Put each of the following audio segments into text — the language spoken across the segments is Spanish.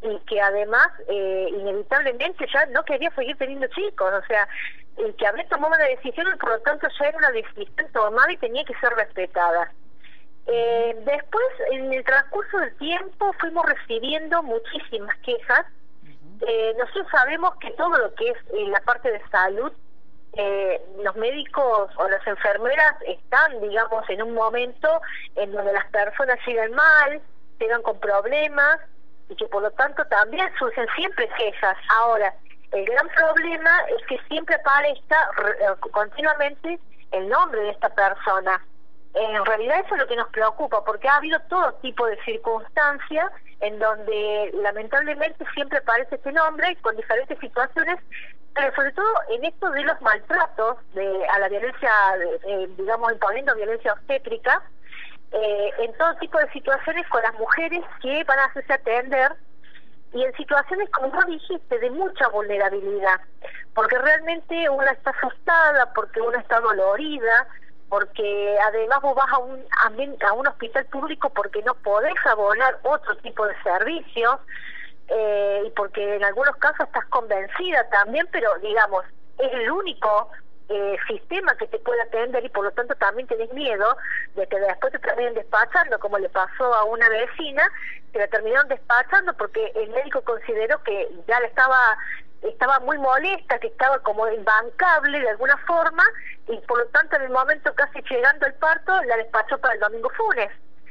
y que además inevitablemente ya no quería seguir teniendo chicos, o sea, que había tomado una decisión y por lo tanto ya era una decisión tomada y tenía que ser respetada. Después, en el transcurso del tiempo, fuimos recibiendo muchísimas quejas. Nosotros sabemos que todo lo que es la parte de salud, los médicos o las enfermeras están, digamos, en un momento en donde las personas llegan mal, llegan con problemas, y que por lo tanto también surgen siempre quejas. Ahora, el gran problema es que siempre aparezca continuamente el nombre de esta persona. En realidad eso es lo que nos preocupa, porque ha habido todo tipo de circunstancias en donde lamentablemente siempre aparece este nombre con diferentes situaciones, pero sobre todo en esto de los maltratos a la violencia, digamos, imponiendo violencia obstétrica, en todo tipo de situaciones con las mujeres que van a hacerse atender, y en situaciones, como vos dijiste, de mucha vulnerabilidad, porque realmente una está asustada, porque una está dolorida, porque además vos vas a un hospital público porque no podés abonar otro tipo de servicios, y porque en algunos casos estás convencida también, pero digamos, es el único sistema que te puede atender, y por lo tanto también tenés miedo de que después te terminen despachando, como le pasó a una vecina, que la terminaron despachando porque el médico consideró que ya estaba muy molesta, que estaba como imbancable de alguna forma, y por lo tanto en el momento casi llegando al parto la despachó para el domingo Funes,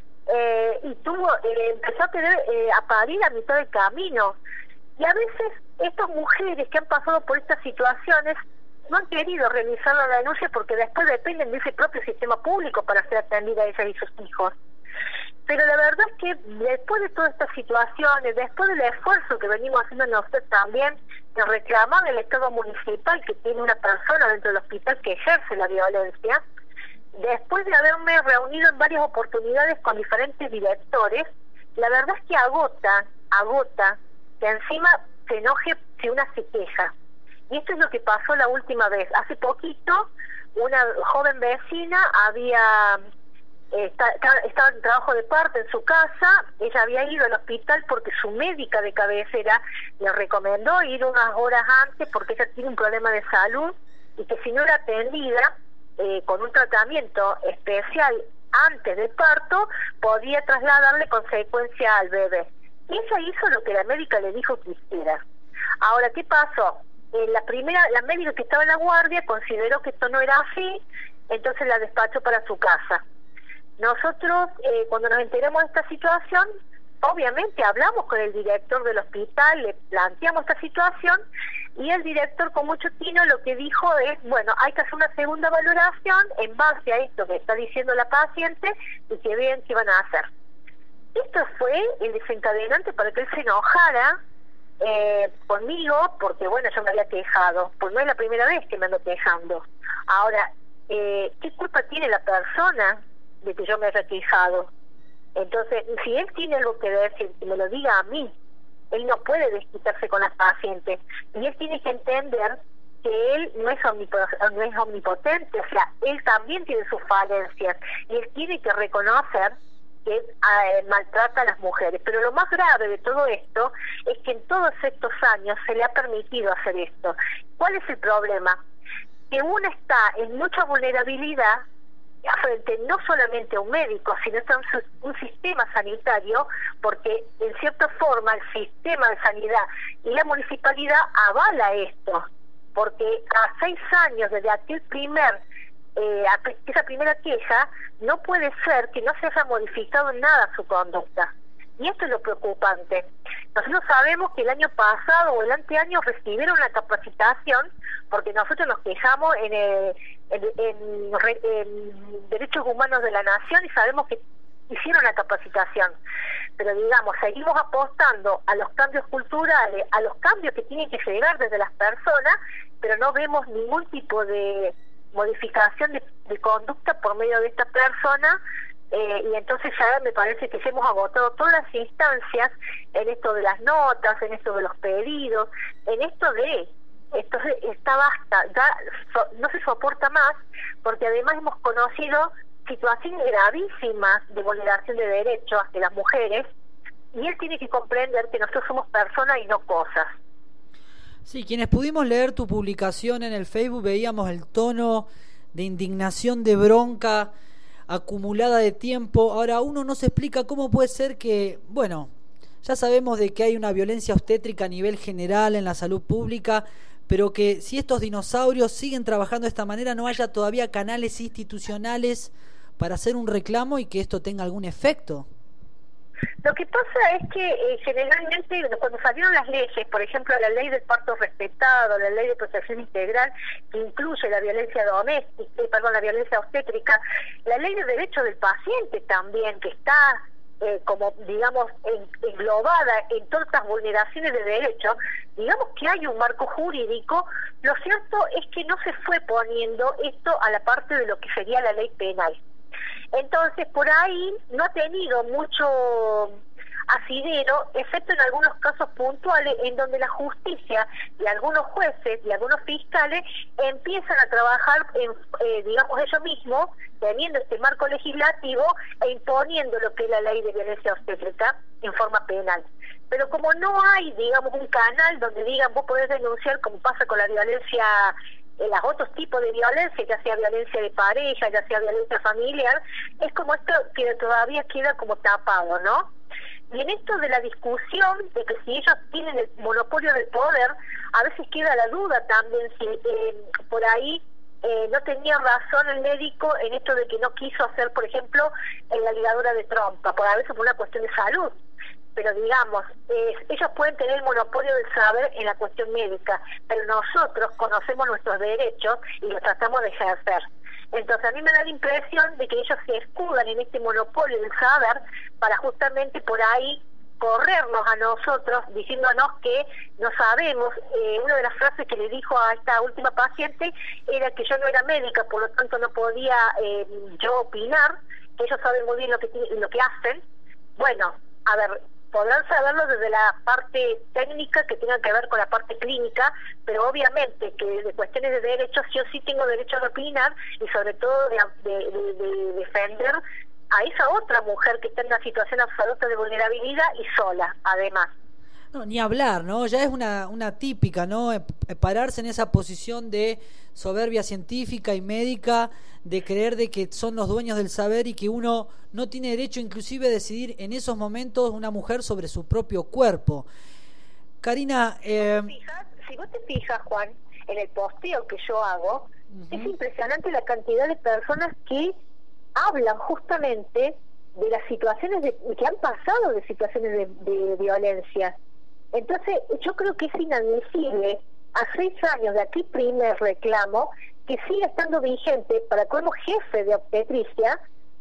y empezó a parir a mitad del camino. Y a veces estas mujeres que han pasado por estas situaciones no han querido realizar la denuncia porque después dependen de ese propio sistema público para ser atendida a ellas y sus hijos. Pero la verdad es que después de todas estas situaciones, después del esfuerzo que venimos haciendo nosotros también de reclamar el Estado municipal que tiene una persona dentro del hospital que ejerce la violencia, después de haberme reunido en varias oportunidades con diferentes directores, la verdad es que agota que encima se enoje si una se queja. Y esto es lo que pasó la última vez. Hace poquito, una joven vecina estaba en trabajo de parto en su casa. Ella había ido al hospital porque su médica de cabecera le recomendó ir unas horas antes porque ella tiene un problema de salud y que si no era atendida con un tratamiento especial antes del parto, podía trasladarle consecuencia al bebé. Y ella hizo lo que la médica le dijo que hiciera. Ahora, ¿qué pasó? La médica que estaba en la guardia consideró que esto no era así, entonces la despachó para su casa. Nosotros, cuando nos enteramos de esta situación, obviamente hablamos con el director del hospital, le planteamos esta situación, y el director, con mucho tino, lo que dijo es, bueno, hay que hacer una segunda valoración en base a esto que está diciendo la paciente y que vean qué van a hacer. Esto fue el desencadenante para que él se enojara conmigo, porque bueno, yo me había quejado, pues no es la primera vez que me ando quejando. Ahora, ¿qué culpa tiene la persona de que yo me haya quejado? Entonces, si él tiene algo que decir, que me lo diga a mí. Él no puede desquitarse con las pacientes, y él tiene que entender que él no es omnipotente, o sea, él también tiene sus falencias, y él tiene que reconocer que maltrata a las mujeres. Pero lo más grave de todo esto es que en todos estos años se le ha permitido hacer esto. ¿Cuál es el problema? Que uno está en mucha vulnerabilidad frente no solamente a un médico, sino a un sistema sanitario, porque en cierta forma el sistema de sanidad y la municipalidad avala esto, porque a 6 años desde esa primera queja, no puede ser que no se haya modificado en nada su conducta. Y esto es lo preocupante. Nosotros sabemos que el año pasado o el anteaño recibieron una capacitación, porque nosotros nos quejamos en Derechos Humanos de la Nación y sabemos que hicieron una capacitación. Pero digamos, seguimos apostando a los cambios culturales, a los cambios que tienen que llegar desde las personas, pero no vemos ningún tipo de modificación de conducta por medio de esta persona. Y entonces ya me parece que ya hemos agotado todas las instancias en esto de las notas, en esto de los pedidos, en esto está basta, ya no se soporta más, porque además hemos conocido situaciones gravísimas de vulneración de derechos de las mujeres, y él tiene que comprender que nosotros somos personas y no cosas. Sí, quienes pudimos leer tu publicación en el Facebook veíamos el tono de indignación, de bronca acumulada de tiempo. Ahora uno no se explica cómo puede ser que, bueno, ya sabemos de que hay una violencia obstétrica a nivel general en la salud pública, pero que si estos dinosaurios siguen trabajando de esta manera no haya todavía canales institucionales para hacer un reclamo y que esto tenga algún efecto. Lo que pasa es que generalmente cuando salieron las leyes, por ejemplo la ley del parto respetado, la ley de protección integral que incluye la violencia doméstica, la violencia obstétrica, la ley de derecho del paciente también, que está como digamos englobada en todas estas vulneraciones de derechos, digamos que hay un marco jurídico. Lo cierto es que no se fue poniendo esto a la parte de lo que sería la ley penal. Entonces, por ahí no ha tenido mucho asidero, excepto en algunos casos puntuales en donde la justicia y algunos jueces y algunos fiscales empiezan a trabajar en, digamos, ellos mismos, teniendo este marco legislativo e imponiendo lo que es la ley de violencia obstétrica en forma penal. Pero como no hay, digamos, un canal donde digan vos podés denunciar, como pasa con la violencia, los otros tipos de violencia, ya sea violencia de pareja, ya sea violencia familiar, es como esto que todavía queda como tapado, ¿no? Y en esto de la discusión de que si ellos tienen el monopolio del poder, a veces queda la duda también si por ahí no tenía razón el médico en esto de que no quiso hacer, por ejemplo, en la ligadura de trompa, por a veces por una cuestión de salud. Pero digamos, ellos pueden tener el monopolio del saber en la cuestión médica, pero nosotros conocemos nuestros derechos y los tratamos de ejercer. Entonces a mí me da la impresión de que ellos se escudan en este monopolio del saber para justamente por ahí corrernos a nosotros diciéndonos que no sabemos. Una de las frases que le dijo a esta última paciente era que yo no era médica, por lo tanto no podía yo opinar, que ellos saben muy bien lo que hacen. Bueno, a ver, podrán saberlo desde la parte técnica que tenga que ver con la parte clínica, pero obviamente que de cuestiones de derechos yo sí tengo derecho a opinar y sobre todo de defender a esa otra mujer que está en una situación absoluta de vulnerabilidad y sola, además. No, ni hablar, ¿no? Ya es una típica, ¿no? Pararse en esa posición de soberbia científica y médica, de creer de que son los dueños del saber y que uno no tiene derecho inclusive a decidir en esos momentos una mujer sobre su propio cuerpo. Karina... Si vos te fijas, Juan, en el posteo que yo hago, es impresionante la cantidad de personas que hablan justamente de las situaciones que han pasado de situaciones de violencia. Entonces yo creo que es inadmisible a 6 años de aquí primer reclamo que siga estando vigente para como jefe de obstetricia,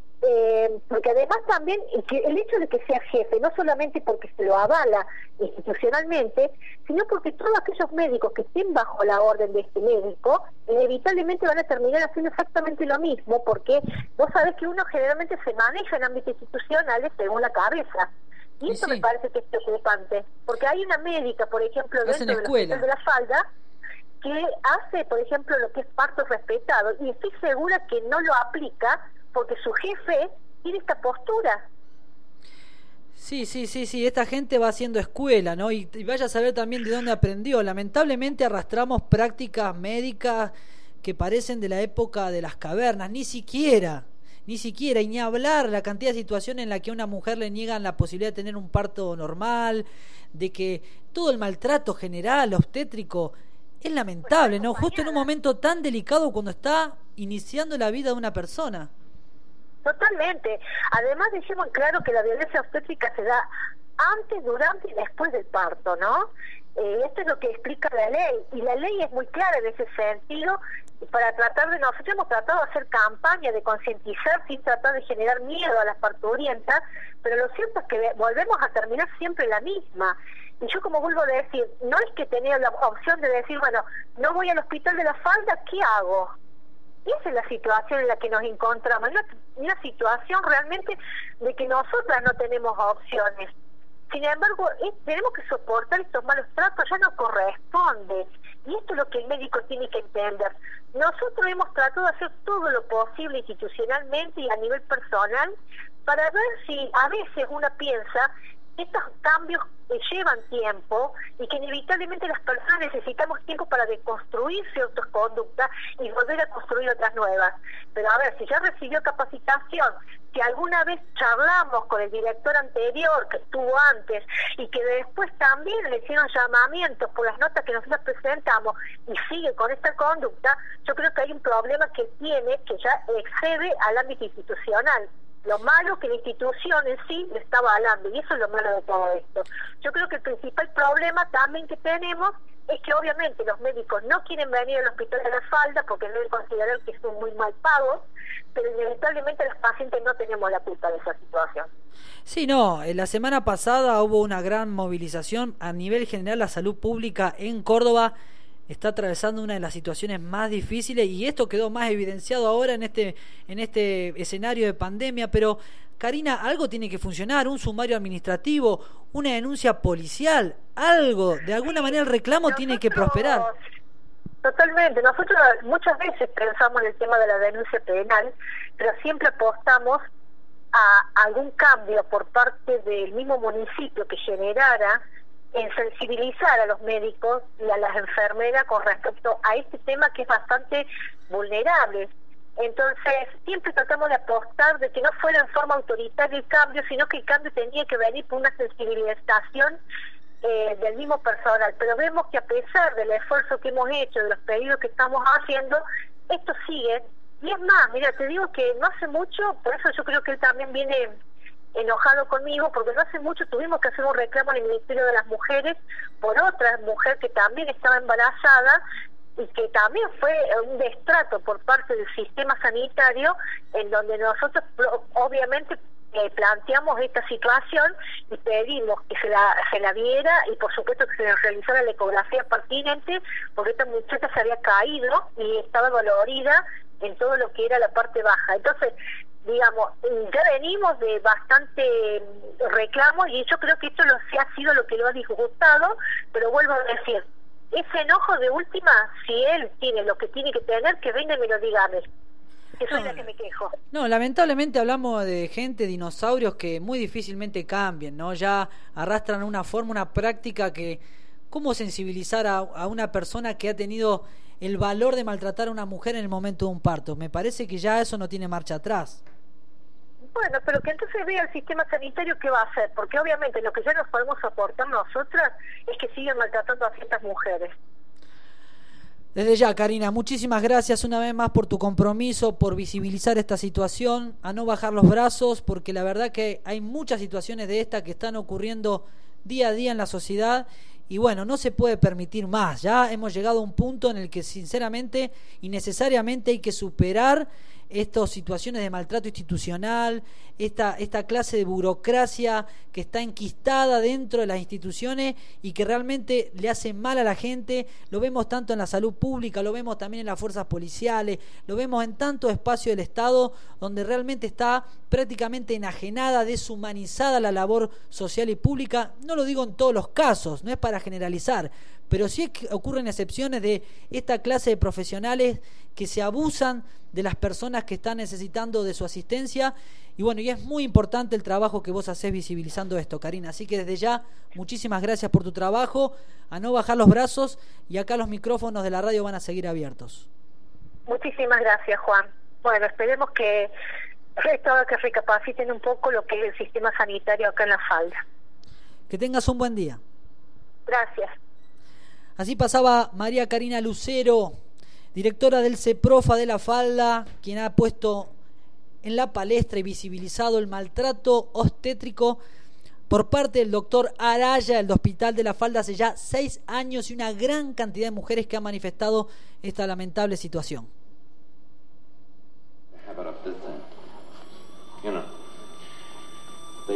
porque además también el hecho de que sea jefe, no solamente porque se lo avala institucionalmente, sino porque todos aquellos médicos que estén bajo la orden de este médico inevitablemente van a terminar haciendo exactamente lo mismo, porque vos sabés que uno generalmente se maneja en ámbitos institucionales según la cabeza. Y eso me parece que es preocupante, porque hay una médica, por ejemplo, dentro del Hospital de la Falda, que hace, por ejemplo, lo que es parto respetado, y estoy segura que no lo aplica porque su jefe tiene esta postura. Sí, esta gente va haciendo escuela, ¿no? Y vaya a saber también de dónde aprendió. Lamentablemente arrastramos prácticas médicas que parecen de la época de las cavernas, ni siquiera, y ni hablar la cantidad de situaciones en la que a una mujer le niegan la posibilidad de tener un parto normal, de que todo el maltrato general, obstétrico, es lamentable, ¿no? Justo en un momento tan delicado cuando está iniciando la vida de una persona. Totalmente. Además dejemos claro que la violencia obstétrica se da antes, durante y después del parto, ¿no? Esto es lo que explica la ley, y la ley es muy clara en ese sentido, para tratar de, nosotros hemos tratado de hacer campaña de concientizar sin tratar de generar miedo a las parturientas, pero lo cierto es que volvemos a terminar siempre la misma. Y yo, como vuelvo a decir, no es que tenía la opción de decir, bueno, no voy al Hospital de la Falda, ¿qué hago? Esa es la situación en la que nos encontramos, una situación realmente de que nosotras no tenemos opciones. Sin embargo, tenemos que soportar estos malos tratos, ya no corresponde. Y esto es lo que el médico tiene que entender. Nosotros hemos tratado de hacer todo lo posible institucionalmente y a nivel personal para ver si a veces una piensa estos cambios llevan tiempo y que inevitablemente las personas necesitamos tiempo para deconstruir ciertas conductas y volver a construir otras nuevas. Pero a ver, si ya recibió capacitación, si alguna vez charlamos con el director anterior que estuvo antes y que después también le hicieron llamamientos por las notas que nosotros presentamos y sigue con esta conducta, yo creo que hay un problema que tiene que ya excede al ámbito institucional. Lo malo que la institución en sí le está avalando, y eso es lo malo de todo esto. Yo creo que el principal problema también que tenemos es que obviamente los médicos no quieren venir al hospital de La Falda porque deben considerar que son muy mal pagos, pero inevitablemente los pacientes no tenemos la culpa de esa situación. Sí, no, la semana pasada hubo una gran movilización a nivel general. La salud pública en Córdoba está atravesando una de las situaciones más difíciles y esto quedó más evidenciado ahora en este escenario de pandemia. Pero Karina, algo tiene que funcionar, un sumario administrativo, una denuncia policial, algo, de alguna manera el reclamo tiene que prosperar. Totalmente, nosotros muchas veces pensamos en el tema de la denuncia penal, pero siempre apostamos a algún cambio por parte del mismo municipio que generara en sensibilizar a los médicos y a las enfermeras con respecto a este tema que es bastante vulnerable. Entonces, siempre tratamos de apostar de que no fuera en forma autoritaria el cambio, sino que el cambio tenía que venir por una sensibilización del mismo personal. Pero vemos que a pesar del esfuerzo que hemos hecho, de los pedidos que estamos haciendo, esto sigue. Y es más, mira, te digo que no hace mucho, por eso yo creo que él también viene enojado conmigo, porque no hace mucho tuvimos que hacer un reclamo en el Ministerio de las Mujeres por otra mujer que también estaba embarazada y que también fue un destrato por parte del sistema sanitario, en donde nosotros obviamente planteamos esta situación y pedimos que se la viera y por supuesto que se le realizara la ecografía pertinente, porque esta muchacha se había caído y estaba dolorida en todo lo que era la parte baja. Entonces, digamos, ya venimos de bastante reclamos y yo creo que esto ha sido lo que lo ha disgustado, pero vuelvo a decir, ese enojo de última, si él tiene lo que tiene que tener, que venga y me lo diga a mí, que soy la que me quejo. No, lamentablemente hablamos de gente, dinosaurios que muy difícilmente cambian, ¿no? Ya arrastran una forma, una práctica que, ¿cómo sensibilizar a una persona que ha tenido el valor de maltratar a una mujer en el momento de un parto? Me parece que ya eso no tiene marcha atrás. Bueno, pero que entonces vea el sistema sanitario qué va a hacer, porque obviamente lo que ya nos podemos soportar nosotras es que sigan maltratando a ciertas mujeres. Desde ya, Karina, muchísimas gracias una vez más por tu compromiso, por visibilizar esta situación, a no bajar los brazos, porque la verdad que hay muchas situaciones de estas que están ocurriendo día a día en la sociedad. Y bueno, no se puede permitir más. Ya hemos llegado a un punto en el que sinceramente y necesariamente hay que superar estas situaciones de maltrato institucional, esta clase de burocracia que está enquistada dentro de las instituciones y que realmente le hace mal a la gente. Lo vemos tanto en la salud pública, lo vemos también en las fuerzas policiales, lo vemos en tantos espacios del Estado donde realmente está prácticamente enajenada, deshumanizada la labor social y pública. No lo digo en todos los casos, no es para generalizar, pero sí ocurren excepciones de esta clase de profesionales que se abusan de las personas que están necesitando de su asistencia. Y bueno, y es muy importante el trabajo que vos hacés visibilizando esto, Karina. Así que desde ya, muchísimas gracias por tu trabajo, a no bajar los brazos, y acá los micrófonos de la radio van a seguir abiertos. Muchísimas gracias, Juan. Bueno, esperemos que recapaciten un poco lo que es el sistema sanitario acá en La Falda. Que tengas un buen día. Gracias. Así pasaba María Karina Lucero, directora del CEPROFA de La Falda, quien ha puesto en la palestra y visibilizado el maltrato obstétrico por parte del doctor Araya, del Hospital de La Falda, hace ya 6 años, y una gran cantidad de mujeres que han manifestado esta lamentable situación. Have it up this thing. You know.